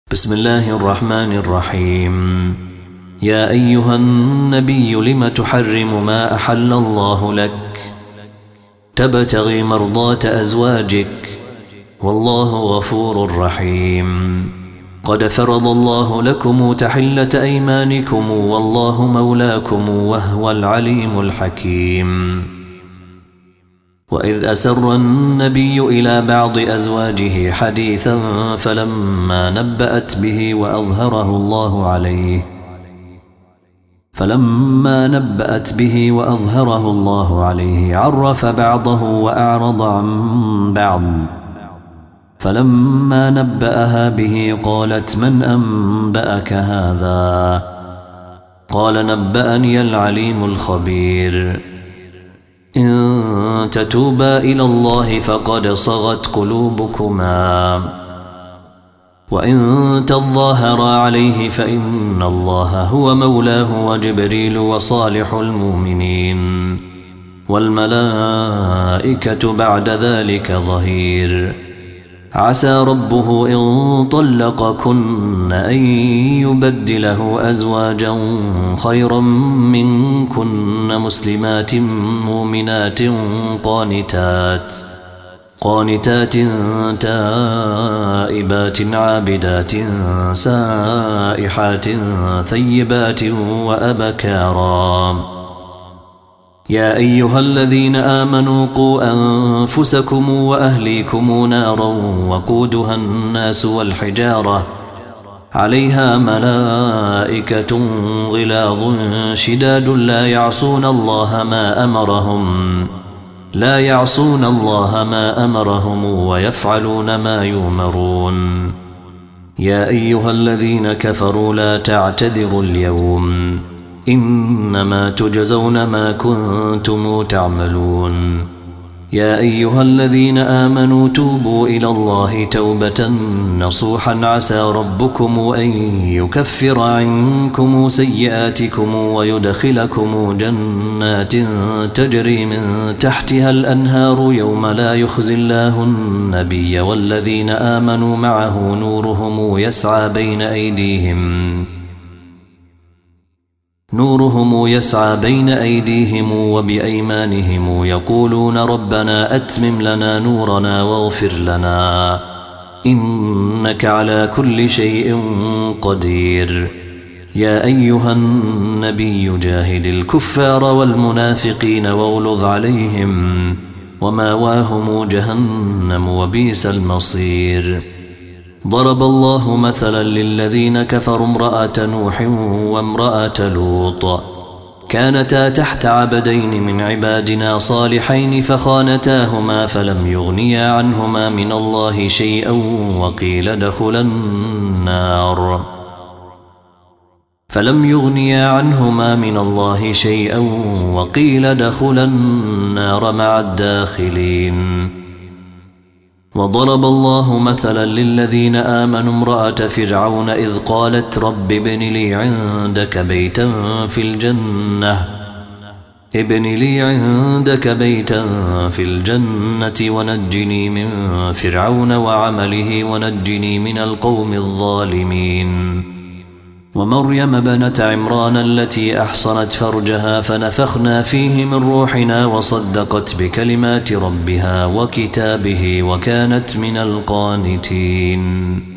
بسم الله الرحمن الرحيم. يا أيها النبي لم تحرم ما أحل الله لك تبتغي مرضات أزواجك والله غفور رحيم. قد فرض الله لكم تحلة أيمانكم والله مولاكم وهو العليم الحكيم. وإذ أسر النبي إلى بعض أزواجه حديثا فلما نبأت به وأظهره الله عليه عرف بعضه وأعرض عن بعض. فلما نبأها به قالت من أنبأك هذا؟ قال نبأني العليم الخبير. إن تتوبا إلى الله فقد صغت قلوبكما وإن تظاهرا عليه فإن الله هو مولاه وجبريل وصالح المؤمنين والملائكة بعد ذلك ظهير. عسى ربه إن طلقكن أن يبدله أزواجا خيرا منكن مسلمات مؤمنات قانتات تائبات عابدات سائحات ثيبات وأبكارا. يا أيها الذين آمنوا قوا أنفسكم وأهليكم نارا وقودها الناس والحجارة عليها ملائكة غلاظ شداد لا يعصون الله ما أمرهم ويفعلون ما يؤمرون. يا أيها الذين كفروا لا تعتذروا اليوم إنما تجزون ما كنتم تعملون. يا أيها الذين آمنوا توبوا إلى الله توبة نصوحا عسى ربكم أن يكفر عنكم سيئاتكم ويدخلكم جنات تجري من تحتها الأنهار يوم لا يخزي الله النبي والذين آمنوا معه نورهم يسعى بين أيديهم وبأيمانهم يقولون ربنا أتمم لنا نورنا واغفر لنا إنك على كل شيء قدير. يا أيها النبي جاهد الكفار والمنافقين واغلظ عليهم وماواهم جهنم وبئس المصير. ضرب الله مثلا للذين كفروا امرأة نوح وامرأة لوط كانتا تحت عبدين من عبادنا صالحين فخانتاهما فلم يغنيا عنهما من الله شيئا وقيل ادخلا النار مع الداخلين. وضرب الله مثلا للذين آمنوا امرأة فرعون إذ قالت رب ابن لي عندك بيتا في الجنة ونجني من فرعون وعمله ونجني من القوم الظالمين. ومريم ابنة عمران التي أحصنت فرجها فنفخنا فيه من روحنا وصدقت بكلمات ربها وكتابه وكانت من القانتين.